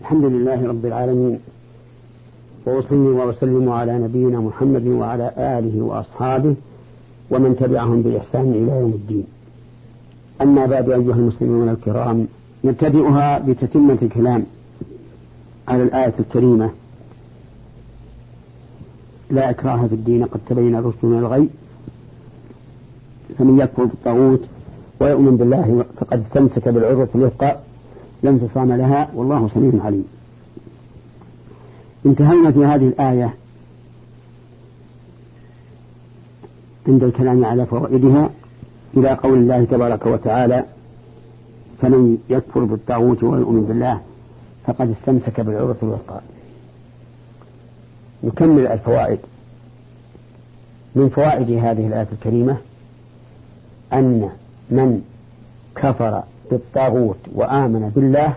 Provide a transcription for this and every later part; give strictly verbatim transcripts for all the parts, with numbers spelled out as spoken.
الحمد لله رب العالمين، وأصلي وأسلم على نبينا محمد وعلى آله وأصحابه ومن تبعهم بإحسان إلى يوم الدين. أما بعد، أيها المسلمون الكرام، نبتدئها بتتمة الكلام على الآية الكريمة: لا إكراه في الدين قد تبين الرشد من الغي، فمن يكفر بالطاغوت ويؤمن بالله فقد استمسك بالعروة الوثقى لا انفصام لها، والله سميع عليم. انتهينا في هذه الآية عند الكلام على فوائدها إلى قول الله تبارك وتعالى: فمن يكفر بالطاغوت ويؤمن بالله فقد استمسك بالعروة الوثقى. نكمل الفوائد. من فوائد هذه الآية الكريمة أن من كفر بالطاغوت وآمن بالله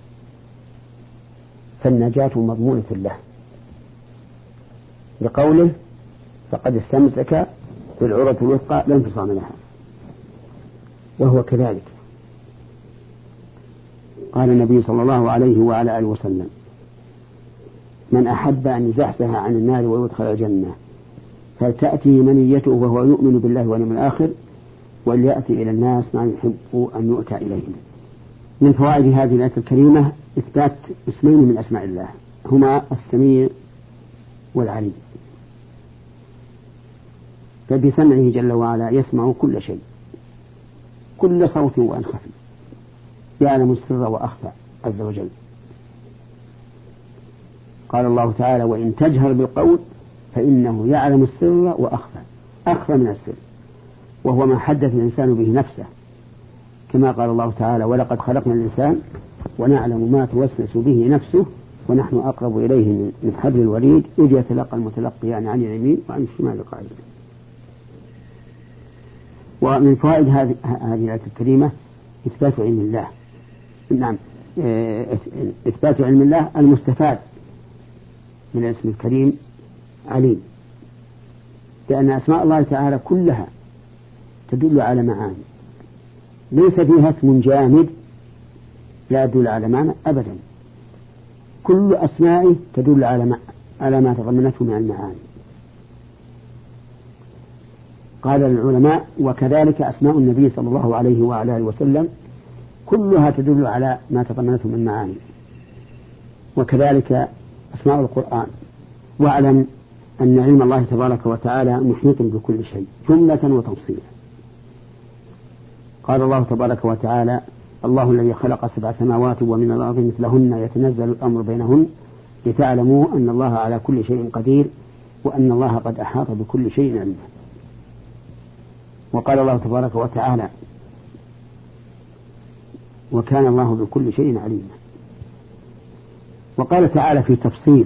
فالنجاة مضمونة له، لقوله: فقد استمسك بالعروة الوثقى لا انفصام لها. وهو كذلك. قال النبي صلى الله عليه وعلى آله وسلم: من أحب أن يزحزح عن النار ويدخل الجنة فلتأتي منيته وهو يؤمن بالله واليوم الآخر وليأتي إلى الناس ما يحب أن يؤتى إليهم. من فوائد هذه الآية الكريمة إثبات اسمين من أسماء الله، هما السميع والعليم. فبسمعه جل وعلا يسمع كل شيء، كل صوت وإن خفي، يعلم السر وأخفى عز وجل. قال الله تعالى: وإن تجهر بالقول فإنه يعلم السر وأخفى، أخفى من السر، وهو ما حدث الإنسان به نفسه، كما قال الله تعالى: ولقد خلقنا الإنسان ونعلم ما توسوس به نفسه ونحن أقرب إليه من حبل الوريد إذ يتلقى المتلقيان عن اليمين وعن الشمال قعيد. ومن فوائد هذه الآية الكريمة إثبات علم الله. نعم، إثبات علم الله المستفاد من الاسم الكريم عليم، لأن أسماء الله تعالى كلها تدل على معاني، ليس فيها اسم جامد لا يدل على معنى أبدا، كل أسمائه تدل على ما, على ما تضمنته من المعاني. قال العلماء: وكذلك أسماء النبي صلى الله عليه وعلى آله وسلم كلها تدل على ما تضمنته من معاني، وكذلك أسماء القرآن. واعلم أن علم الله تبارك وتعالى محيط بكل شيء جملة وتفصيلا. قال الله تبارك وتعالى: الله الذي خلق سبع سماوات ومن الأرض مثلهن يتنزل الأمر بينهن لتعلموا أن الله على كل شيء قدير وأن الله قد أحاط بكل شيء علما. وقال الله تبارك وتعالى: وكان الله بكل شيء عليما. وقال تعالى في تفصيل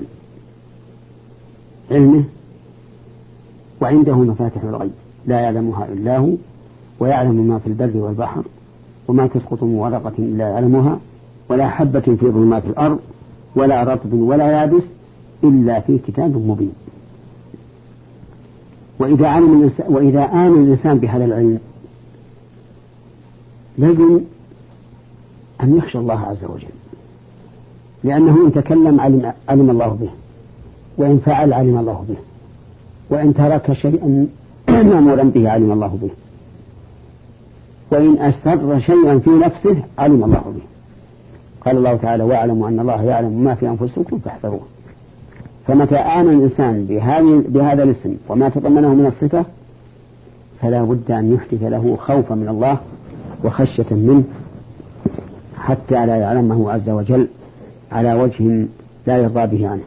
علمه: وعنده مفاتح الغيب لا يعلمها إلا هو ويعلم ما في البر والبحر وما تسقط من ورقة إلا يعلمها ولا حبة في ظلمات الأرض ولا رطب ولا يابس إلا في كتاب مبين. وإذا, علم الإنسان وإذا آمن الإنسان بهذا العلم لازم أن يخشى الله عز وجل، لأنه إن تكلم علم, علم الله به، وإن فعل علم الله به، وإن ترك شيئا مأمورا به علم الله به، وإن أسر شيئا في نفسه علم الله به. قال الله تعالى: واعلموا أن الله يعلم ما في أنفسكم فاحذروه. فمتى آمن الإنسان بهذا الاسم وما تضمنه من الصفة فلا بد أن يحدث له خوفا من الله وخشية منه حتى لا يعلمه عز وجل على وجه لا يرضى به عنه.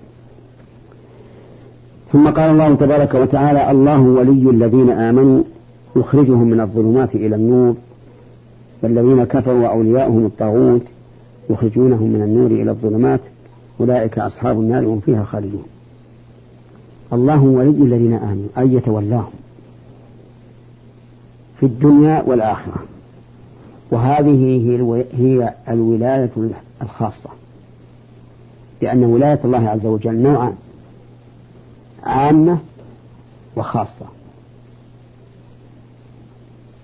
ثم قال الله تبارك وتعالى: الله ولي الذين آمنوا يخرجهم من الظلمات إلى النور والذين كفروا أولياؤهم الطاغوت يخرجونهم من النور إلى الظلمات أولئك أصحاب النار هم فيها خالدون. الله ولي الذين آمنوا أي يتولاهم في الدنيا والآخرة، وهذه هي الولاية الخاصة، لأن ولاية الله عز وجل نوعان: عامة وخاصة.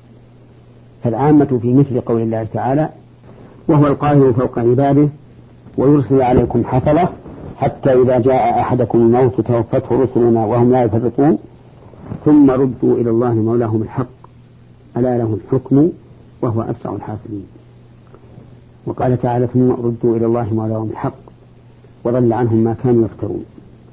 فالعامة في مثل قول الله تعالى: وهو القاهر فوق عباده ويرسل عليكم حفظة حتى إذا جاء أحدكم الموت توفته رسلنا وهم لا يفرطون ثم ردوا إلى الله مولاهم الحق ألا له الحكم وهو أسرع الحاسبين. وقال تعالى ثم ردوا إلى الله مولاهم الحق وضل عنهم ما كانوا يفترون.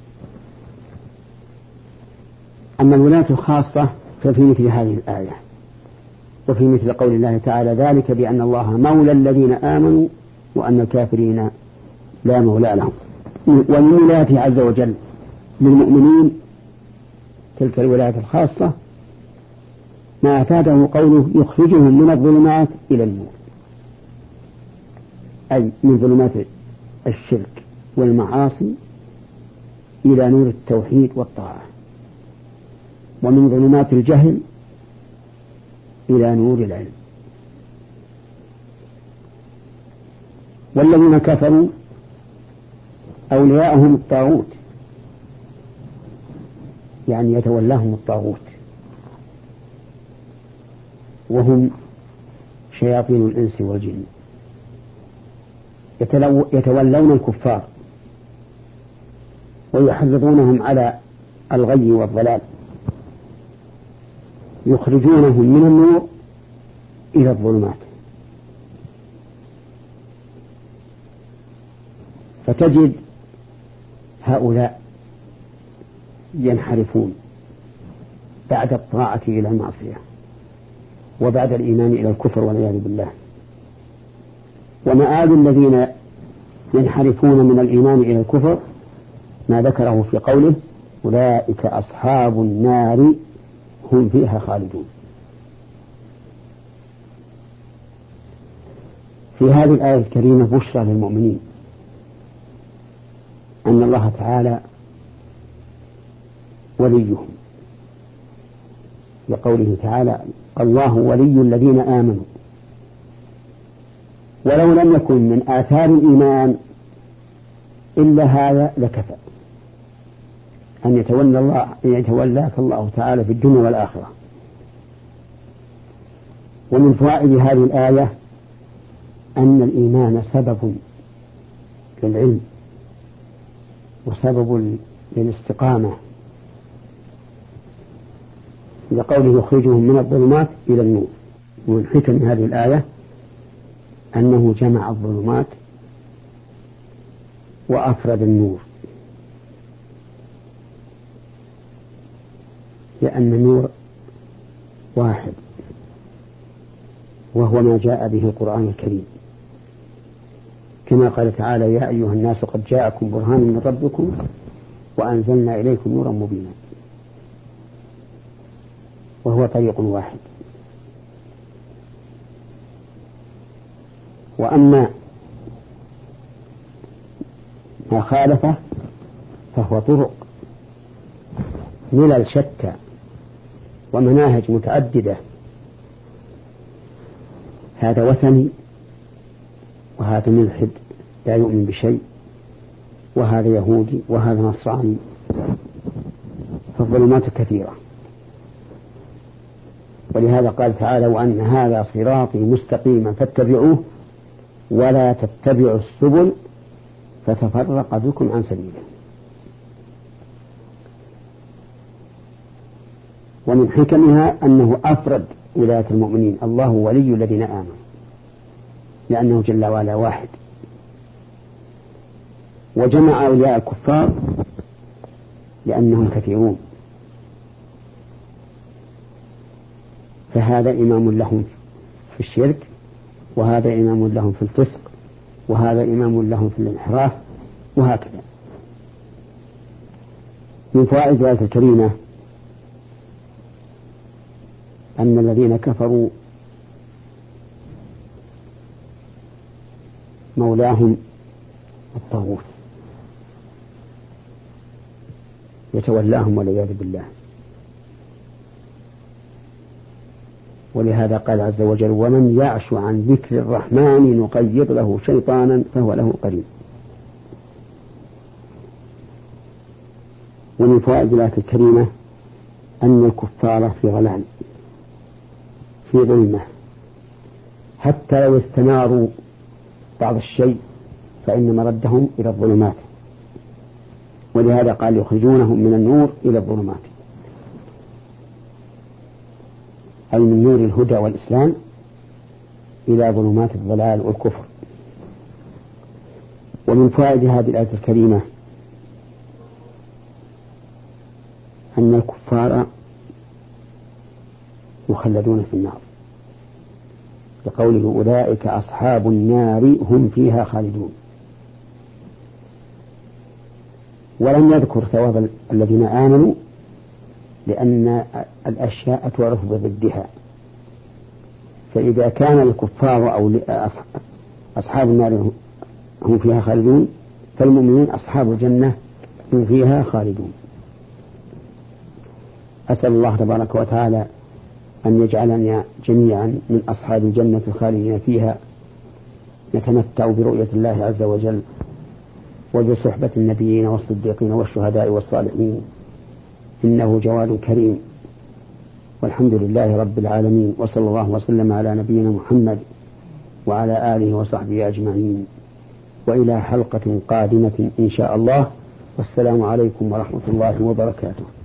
أما الولاة الخاصة ففي مثل هذه الآية وفي مثل قول الله تعالى ذلك بأن الله مولى الذين آمنوا وأن الكافرين لا مولى لهم. ومن ولايته عز وجل للمؤمنين تلك الولاية الخاصة ما أفاده قوله يخرجهم من الظلمات إلى النور، أي من ظلمات الشرك والمعاصي إلى نور التوحيد والطاعة، ومن ظلمات الجهل إلى نور العلم. والذين كفروا أولياءهم الطاغوت، يعني يتولاهم الطاغوت، وهم شياطين الإنس والجن، يتولون الكفار ويحرضونهم على الغي والضلال، يخرجونهم من النور إلى الظلمات. فتجد هؤلاء ينحرفون بعد الطاعة إلى المعصية وبعد الإيمان إلى الكفر والعياذ بالله. ومآل الذين ينحرفون من الإيمان إلى الكفر ما ذكره في قوله أولئك أصحاب النار هم فيها خالدون. في هذه الآية الكريمة بشرى للمؤمنين أن الله تعالى وليهم، لقوله تعالى الله ولي الذين آمنوا. ولو لم يكن من آثار الإيمان إلا هذا لكفى أن يتولى الله أن يتولاك الله تعالى في الدنيا والآخرة. ومن فوائد هذه الآية أن الإيمان سبب للعلم وسبب للاستقامة، لقوله يخرجهم من الظلمات إلى النور. ومن حكم هذه الآية أنه جمع الظلمات وأفرد النور، لأن النور واحد وهو ما جاء به القرآن الكريم، كما قال تعالى يا أيها الناس قد جاءكم برهان من ربكم وأنزلنا إليكم نورا مبينا، وهو طريق واحد. وأما ما خالفه فهو طرق ملل شتى ومناهج متعددة، هذا وثني وهذا ملحد لا يؤمن بشيء وهذا يهودي وهذا نصراني، فالظلمات كثيرة. ولهذا قال تعالى وأن هذا صراطي مستقيما فاتبعوه ولا تتبعوا السبل فتفرق بكم عن سبيله. ومن حكمها أنه أفرد ولاية المؤمنين، الله ولي الذين آمنوا، لأنه جل وعلا واحد. وجمع أولياء الكفار لأنهم كثيرون، فهذا إمام لهم في الشرك وهذا إمام لهم في الفسق وهذا إمام لهم في الانحراف وهكذا. من فوائد الآية الكريمة أن الذين كفروا مولاهم الطاغوت يتولاهم والعياذ بالله. ولهذا قال عز وجل ومن يعش عن ذكر الرحمن نقيض له شيطانا فهو له قرين. ومن فوائد الآية الكريمة أن الكفار في ضلال في ظلمة، حتى لو استناروا بعض الشيء فإن مردهم إلى الظلمات، ولهذا قال يخرجونهم من النور إلى الظلمات، أي من نور الهدى والإسلام إلى ظلمات الضلال والكفر. ومن فوائد هذه الآية الكريمة أن الكفار يخلدون في النار، لقوله أولئك أصحاب النار هم فيها خالدون. ولم يذكر ثواب الذين آمنوا، لأن الأشياء تعرف بضدها، فإذا كان الكفار أو أصحاب النار هم فيها خالدون، فالمؤمنون أصحاب الجنة هم فيها خالدون. أسأل الله تبارك وتعالى أن يجعلنا جميعا من أصحاب الجنة الخالدين فيها، نتمتع برؤية الله عز وجل وبصحبة النبيين والصديقين والشهداء والصالحين، إنه جواد كريم. والحمد لله رب العالمين، وصلى الله وسلم على نبينا محمد وعلى آله وصحبه أجمعين، وإلى حلقة قادمة إن شاء الله، والسلام عليكم ورحمة الله وبركاته.